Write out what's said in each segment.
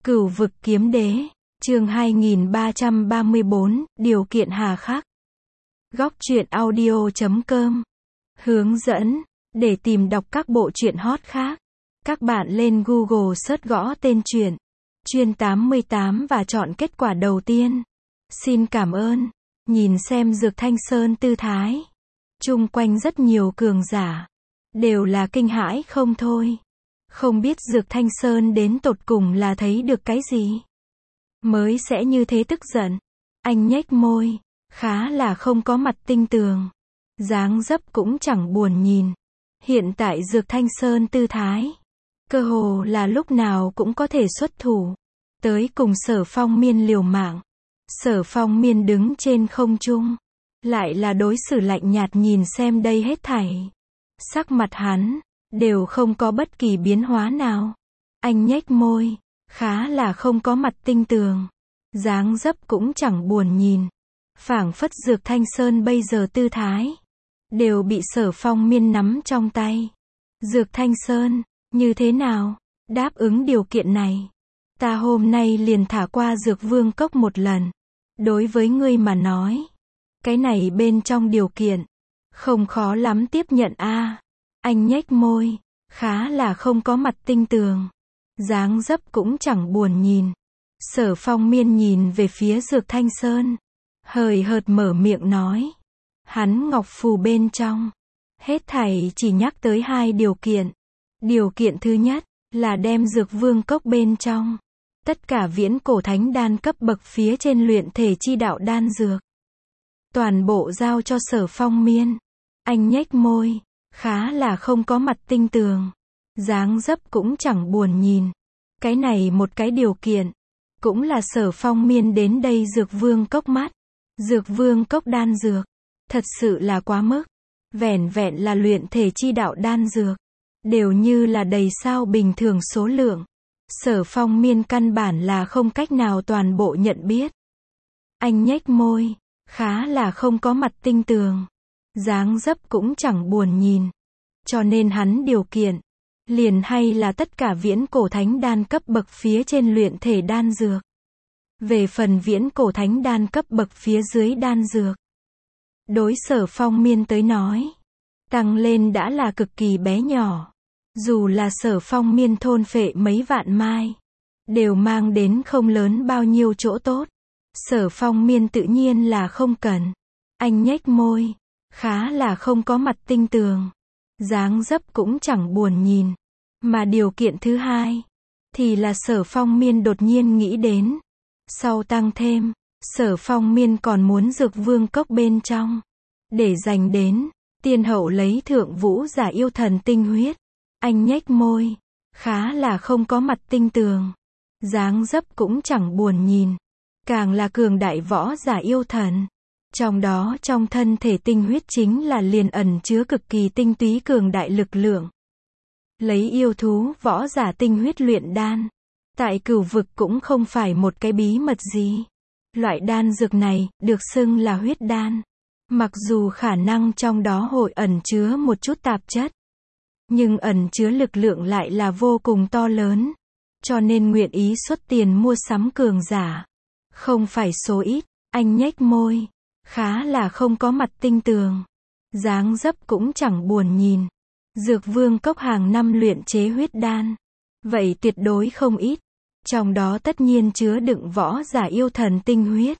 Cửu vực kiếm đế, chương 2334, điều kiện hà khắc. Góc truyện audio.com. Hướng dẫn, để tìm đọc các bộ truyện hot khác. Các bạn lên Google search gõ tên truyện, Chuyên 88 và chọn kết quả đầu tiên. Xin cảm ơn. Nhìn xem Dược Thanh Sơn tư thái. Chung quanh rất nhiều cường giả. Đều là kinh hãi không thôi. Không biết Dược Thanh Sơn đến tột cùng là thấy được cái gì mới sẽ như thế tức giận. Anh nhếch môi, khá là không có mặt tinh tường. Dáng dấp cũng chẳng buồn nhìn. Hiện tại Dược Thanh Sơn tư thái, cơ hồ là lúc nào cũng có thể xuất thủ. Tới cùng Sở Phong Miên liều mạng. Sở Phong Miên đứng trên không trung. Lại là đối xử lạnh nhạt nhìn xem đây hết thảy. Sắc mặt hắn đều không có bất kỳ biến hóa nào. Anh nhếch môi, khá là không có mặt tinh tường. Dáng dấp cũng chẳng buồn nhìn. Phảng phất Dược Thanh Sơn bây giờ tư thái đều bị Sở Phong Miên nắm trong tay. Dược Thanh Sơn, như thế nào? Đáp ứng điều kiện này, ta hôm nay liền thả qua Dược Vương Cốc một lần. Đối với ngươi mà nói, cái này bên trong điều kiện không khó lắm tiếp nhận a. Anh nhếch môi, khá là không có mặt tinh tường. Dáng dấp cũng chẳng buồn nhìn. Sở Phong Miên nhìn về phía Dược Thanh Sơn, hời hợt mở miệng nói. Hắn ngọc phù bên trong, hết thảy chỉ nhắc tới hai điều kiện. Điều kiện thứ nhất, là đem Dược Vương Cốc bên trong tất cả viễn cổ thánh đan cấp bậc phía trên luyện thể chi đạo đan dược, toàn bộ giao cho Sở Phong Miên. Anh nhếch môi, khá là không có mặt tinh tường. Dáng dấp cũng chẳng buồn nhìn. Cái này một cái điều kiện, cũng là Sở Phong Miên đến đây Dược Vương Cốc mắt. Dược Vương Cốc đan dược, thật sự là quá mức. Vẻn vẹn là luyện thể chi đạo đan dược, đều như là đầy sao bình thường số lượng. Sở Phong Miên căn bản là không cách nào toàn bộ nhận biết. Anh nhếch môi, khá là không có mặt tinh tường. Dáng dấp cũng chẳng buồn nhìn. Cho nên hắn điều kiện, liền hay là tất cả viễn cổ thánh đan cấp bậc phía trên luyện thể đan dược. Về phần viễn cổ thánh đan cấp bậc phía dưới đan dược, đối Sở Phong Miên tới nói, tăng lên đã là cực kỳ bé nhỏ. Dù là Sở Phong Miên thôn phệ mấy vạn mai, đều mang đến không lớn bao nhiêu chỗ tốt. Sở Phong Miên tự nhiên là không cần. Anh nhếch môi, khá là không có mặt tinh tường. Dáng dấp cũng chẳng buồn nhìn. Mà điều kiện thứ hai, thì là Sở Phong Miên đột nhiên nghĩ đến. Sau tăng thêm, Sở Phong Miên còn muốn Dược Vương Cốc bên trong, để dành đến, tiên hậu lấy thượng vũ giả yêu thần tinh huyết. Anh nhếch môi, khá là không có mặt tinh tường. Dáng dấp cũng chẳng buồn nhìn. Càng là cường đại võ giả yêu thần. Trong đó trong thân thể tinh huyết chính là liền ẩn chứa cực kỳ tinh túy cường đại lực lượng. Lấy yêu thú võ giả tinh huyết luyện đan, tại cửu vực cũng không phải một cái bí mật gì. Loại đan dược này, được xưng là huyết đan. Mặc dù khả năng trong đó hội ẩn chứa một chút tạp chất, nhưng ẩn chứa lực lượng lại là vô cùng to lớn. Cho nên nguyện ý xuất tiền mua sắm cường giả, không phải số ít. Anh nhếch môi, khá là không có mặt tinh tường. Dáng dấp cũng chẳng buồn nhìn. Dược Vương Cốc hàng năm luyện chế huyết đan, vậy tuyệt đối không ít. Trong đó tất nhiên chứa đựng võ giả yêu thần tinh huyết.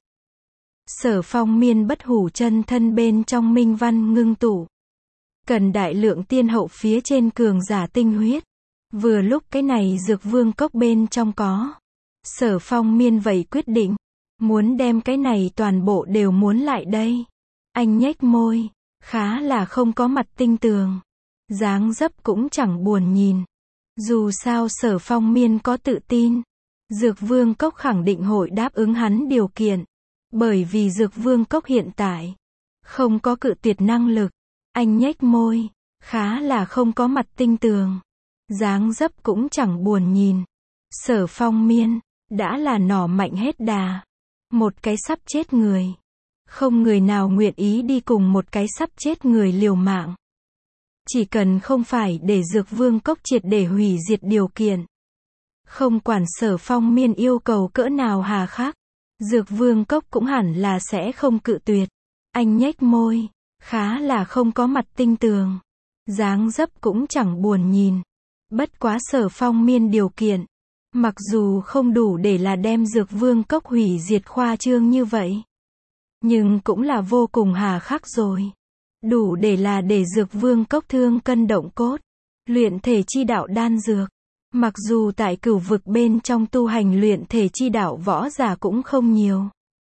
Sở Phong Miên bất hủ chân thân bên trong minh văn ngưng tụ, cần đại lượng tiên hậu phía trên cường giả tinh huyết. Vừa lúc cái này Dược Vương Cốc bên trong có. Sở Phong Miên vậy quyết định, muốn đem cái này toàn bộ đều muốn lại đây. Anh nhếch môi, khá là không có mặt tinh tường. Dáng dấp cũng chẳng buồn nhìn. Dù sao Sở Phong Miên có tự tin, Dược Vương Cốc khẳng định hội đáp ứng hắn điều kiện. Bởi vì Dược Vương Cốc hiện tại không có cự tuyệt năng lực. Anh nhếch môi, khá là không có mặt tinh tường. Dáng dấp cũng chẳng buồn nhìn. Sở Phong Miên đã là nỏ mạnh hết đà. Một cái sắp chết người, không người nào nguyện ý đi cùng một cái sắp chết người liều mạng. Chỉ cần không phải để Dược Vương Cốc triệt để hủy diệt điều kiện, Không quản Sở Phong Miên yêu cầu cỡ nào hà khắc, Dược Vương Cốc cũng hẳn là sẽ không cự tuyệt. Anh nhếch môi, khá là không có mặt tinh tường. Dáng dấp cũng chẳng buồn nhìn. Bất quá Sở Phong Miên điều kiện, mặc dù không đủ để là đem Dược Vương Cốc hủy diệt khoa trương như vậy, nhưng cũng là vô cùng hà khắc rồi. Đủ để là để Dược Vương Cốc thương cân động cốt, luyện thể chi đạo đan dược. Mặc dù tại cửu vực bên trong tu hành luyện thể chi đạo võ giả cũng không nhiều,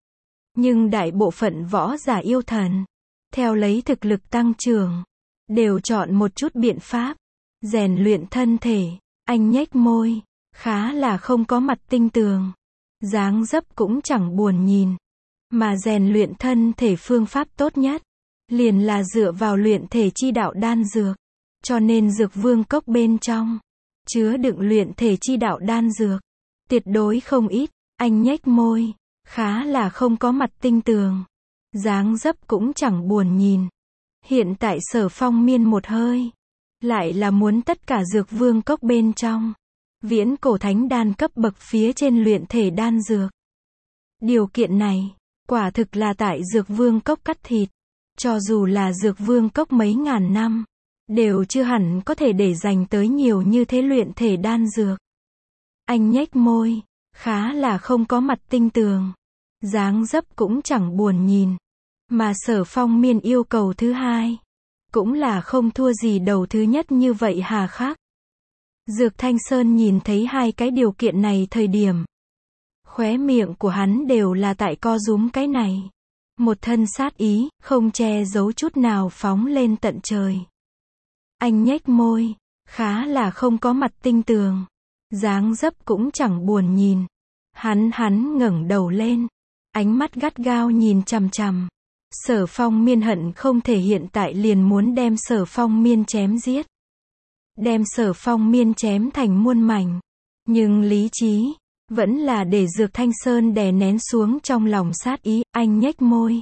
nhưng đại bộ phận võ giả yêu thần, theo lấy thực lực tăng trưởng, đều chọn một chút biện pháp, rèn luyện thân thể. Anh nhếch môi, khá là không có mặt tinh tường. Dáng dấp cũng chẳng buồn nhìn. Mà rèn luyện thân thể phương pháp tốt nhất, liền là dựa vào luyện thể chi đạo đan dược. Cho nên Dược Vương Cốc bên trong, chứa đựng luyện thể chi đạo đan dược, tuyệt đối không ít. Anh nhếch môi, khá là không có mặt tinh tường. Dáng dấp cũng chẳng buồn nhìn. Hiện tại Sở Phong Miên một hơi, lại là muốn tất cả Dược Vương Cốc bên trong, viễn cổ thánh đan cấp bậc phía trên luyện thể đan dược. Điều kiện này, quả thực là tại Dược Vương Cốc cắt thịt. Cho dù là Dược Vương Cốc mấy ngàn năm, đều chưa hẳn có thể để dành tới nhiều như thế luyện thể đan dược. Anh nhếch môi, khá là không có mặt tinh tường. Dáng dấp cũng chẳng buồn nhìn. Mà Sở Phong Miên yêu cầu thứ hai, cũng là không thua gì đầu thứ nhất như vậy hà khắc. Dược Thanh Sơn nhìn thấy hai cái điều kiện này thời điểm, khóe miệng của hắn đều là tại co rúm cái này. Một thân sát ý, không che giấu chút nào phóng lên tận trời. Anh nhếch môi, khá là không có mặt tinh tường. Dáng dấp cũng chẳng buồn nhìn. Hắn ngẩng đầu lên, ánh mắt gắt gao nhìn chằm chằm. Sở Phong Miên hận không thể hiện tại liền muốn đem Sở Phong Miên chém giết. Đem Sở Phong Miên chém thành muôn mảnh. Nhưng lý trí, vẫn là để Dược Thanh Sơn đè nén xuống trong lòng sát ý. Anh nhếch môi,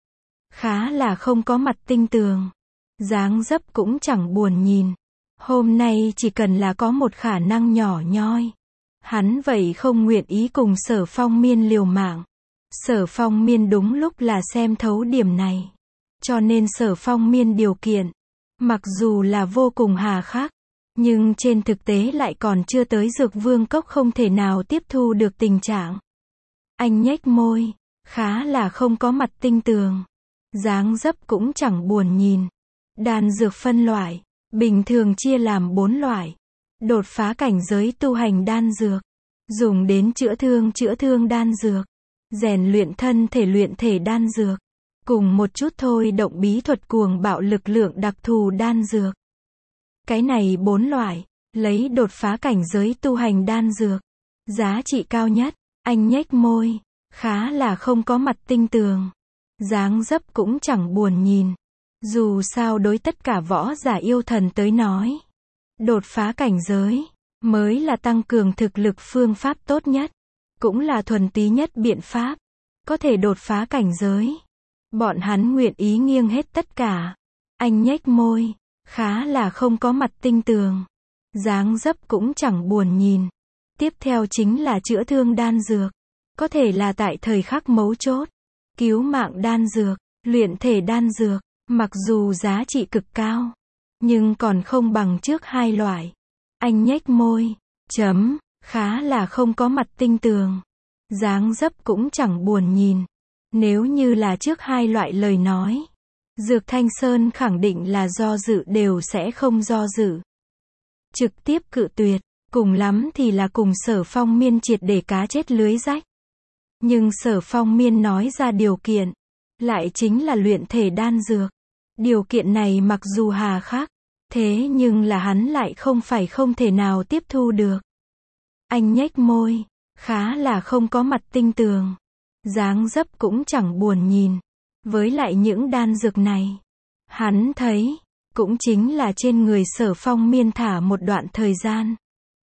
khá là không có mặt tinh tường. Dáng dấp cũng chẳng buồn nhìn. Hôm nay chỉ cần là có một khả năng nhỏ nhoi, hắn vậy không nguyện ý cùng Sở Phong Miên liều mạng. Sở Phong Miên đúng lúc là xem thấu điểm này. Cho nên Sở Phong Miên điều kiện, mặc dù là vô cùng hà khắc, nhưng trên thực tế lại còn chưa tới Dược Vương Cốc không thể nào tiếp thu được tình trạng. Anh nhếch môi, khá là không có mặt tinh tường. Dáng dấp cũng chẳng buồn nhìn. Đan dược phân loại, bình thường chia làm 4 loại. Đột phá cảnh giới tu hành đan dược, dùng đến chữa thương đan dược, rèn luyện thân thể luyện thể đan dược, cùng một chút thôi động bí thuật cuồng bạo lực lượng đặc thù đan dược. Cái này 4 loại, lấy đột phá cảnh giới tu hành đan dược, giá trị cao nhất. Anh nhếch môi, khá là không có mặt tinh tường. Dáng dấp cũng chẳng buồn nhìn. Dù sao đối tất cả võ giả yêu thần tới nói, đột phá cảnh giới, mới là tăng cường thực lực phương pháp tốt nhất, cũng là thuần túy nhất biện pháp, có thể đột phá cảnh giới. Bọn hắn nguyện ý nghiêng hết tất cả. Anh nhếch môi, khá là không có mặt tinh tường. Dáng dấp cũng chẳng buồn nhìn. Tiếp theo chính là chữa thương đan dược. Có thể là tại thời khắc mấu chốt, cứu mạng đan dược, luyện thể đan dược. Mặc dù giá trị cực cao, nhưng còn không bằng trước hai loại. Anh nhếch môi, khá là không có mặt tinh tường. Dáng dấp cũng chẳng buồn nhìn. Nếu như là trước hai loại lời nói, Dược Thanh Sơn khẳng định là do dự đều sẽ không do dự. Trực tiếp cự tuyệt, cùng lắm thì là cùng Sở Phong Miên triệt để cá chết lưới rách. Nhưng Sở Phong Miên nói ra điều kiện, lại chính là luyện thể đan dược. Điều kiện này mặc dù hà khắc, thế nhưng là hắn lại không phải không thể nào tiếp thu được. Anh nhếch môi, khá là không có mặt tinh tường. Dáng dấp cũng chẳng buồn nhìn. Với lại những đan dược này, hắn thấy, cũng chính là trên người Sở Phong Miên thả một đoạn thời gian.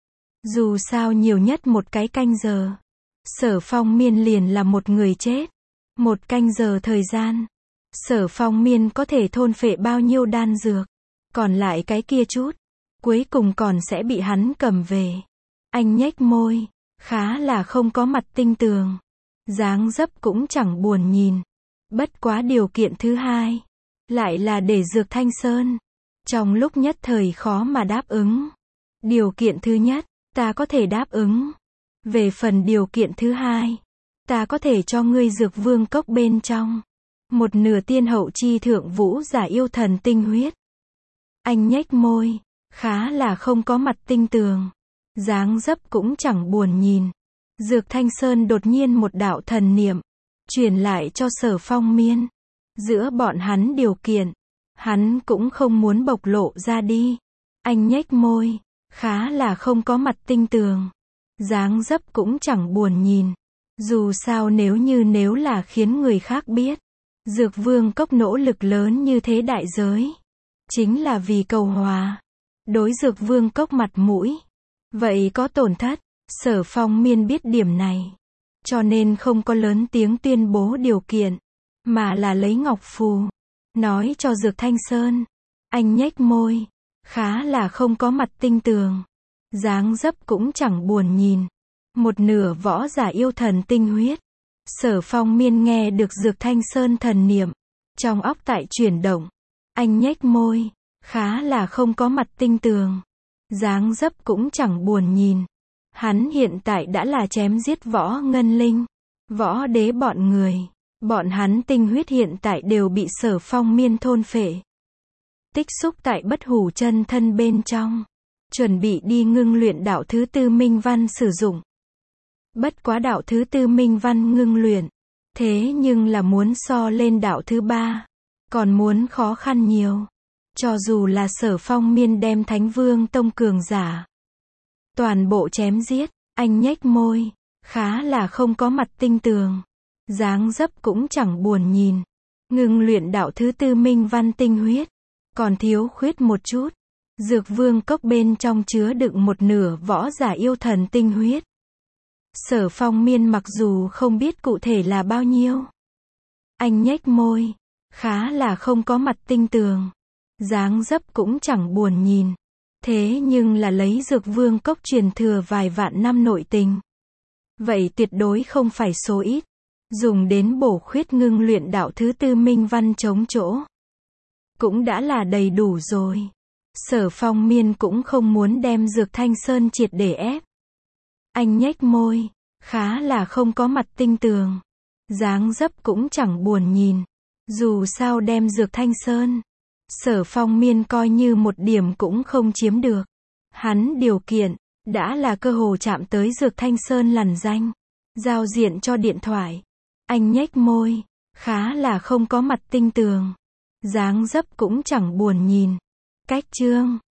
Dù sao nhiều nhất một cái canh giờ, Sở Phong Miên liền là một người chết. Một canh giờ thời gian, Sở Phong Miên có thể thôn phệ bao nhiêu đan dược, còn lại cái kia chút, cuối cùng còn sẽ bị hắn cầm về. Anh nhếch môi, khá là không có mặt tinh tường. Dáng dấp cũng chẳng buồn nhìn. Bất quá điều kiện thứ hai, lại là để Dược Thanh Sơn. Trong lúc nhất thời khó mà đáp ứng. Điều kiện thứ nhất, ta có thể đáp ứng. Về phần điều kiện thứ hai, ta có thể cho ngươi Dược Vương cốc bên trong một nửa tiên hậu chi thượng vũ giả yêu thần tinh huyết. Anh nhếch môi, khá là không có mặt tinh tường. Dáng dấp cũng chẳng buồn nhìn. Dược Thanh Sơn đột nhiên một đạo thần niệm truyền lại cho Sở Phong Miên. Giữa bọn hắn điều kiện, hắn cũng không muốn bộc lộ ra đi. Anh nhếch môi, khá là không có mặt tinh tường. Dáng dấp cũng chẳng buồn nhìn. Dù sao nếu là khiến người khác biết, Dược Vương cốc nỗ lực lớn như thế đại giới, chính là vì cầu hòa. Đối Dược Vương cốc mặt mũi, vậy có tổn thất. Sở Phong Miên biết điểm này, cho nên không có lớn tiếng tuyên bố điều kiện, mà là lấy ngọc phù, nói cho Dược Thanh Sơn. Anh nhếch môi, khá là không có mặt tinh tường. Dáng dấp cũng chẳng buồn nhìn. Một nửa võ giả yêu thần tinh huyết. Sở Phong Miên nghe được Dược Thanh Sơn thần niệm, trong óc tại chuyển động. Anh nhếch môi, khá là không có mặt tinh tường. Dáng dấp cũng chẳng buồn nhìn. Hắn hiện tại đã là chém giết võ ngân linh, võ đế bọn người. Bọn hắn tinh huyết hiện tại đều bị Sở Phong Miên thôn phệ, tích xúc tại bất hủ chân thân bên trong, chuẩn bị đi ngưng luyện đạo thứ tư minh văn sử dụng. Bất quá đạo thứ tư minh văn ngưng luyện, thế nhưng là muốn so lên đạo thứ ba, còn muốn khó khăn nhiều. Cho dù là Sở Phong Miên đem Thánh Vương tông cường giả toàn bộ chém giết, anh nhếch môi, khá là không có mặt tinh tường. Dáng dấp cũng chẳng buồn nhìn. Ngưng luyện đạo thứ tư minh văn tinh huyết, còn thiếu khuyết một chút. Dược Vương cốc bên trong chứa đựng một nửa võ giả yêu thần tinh huyết. Sở Phong Miên mặc dù không biết cụ thể là bao nhiêu, anh nhếch môi, khá là không có mặt tinh tường. Dáng dấp cũng chẳng buồn nhìn. Thế nhưng là lấy Dược Vương cốc truyền thừa vài vạn năm nội tình, vậy tuyệt đối không phải số ít. Dùng đến bổ khuyết ngưng luyện đạo thứ tư minh văn chống chỗ, cũng đã là đầy đủ rồi. Sở Phong Miên cũng không muốn đem Dược Thanh Sơn triệt để ép. Anh nhếch môi, khá là không có mặt tinh tường. Dáng dấp cũng chẳng buồn nhìn. Dù sao đem Dược Thanh Sơn, Sở Phong Miên coi như một điểm cũng không chiếm được. Hắn điều kiện, đã là cơ hồ chạm tới Dược Thanh Sơn lằn danh. Giao diện cho điện thoại. Anh nhếch môi, khá là không có mặt tinh tường. Dáng dấp cũng chẳng buồn nhìn. Cách chương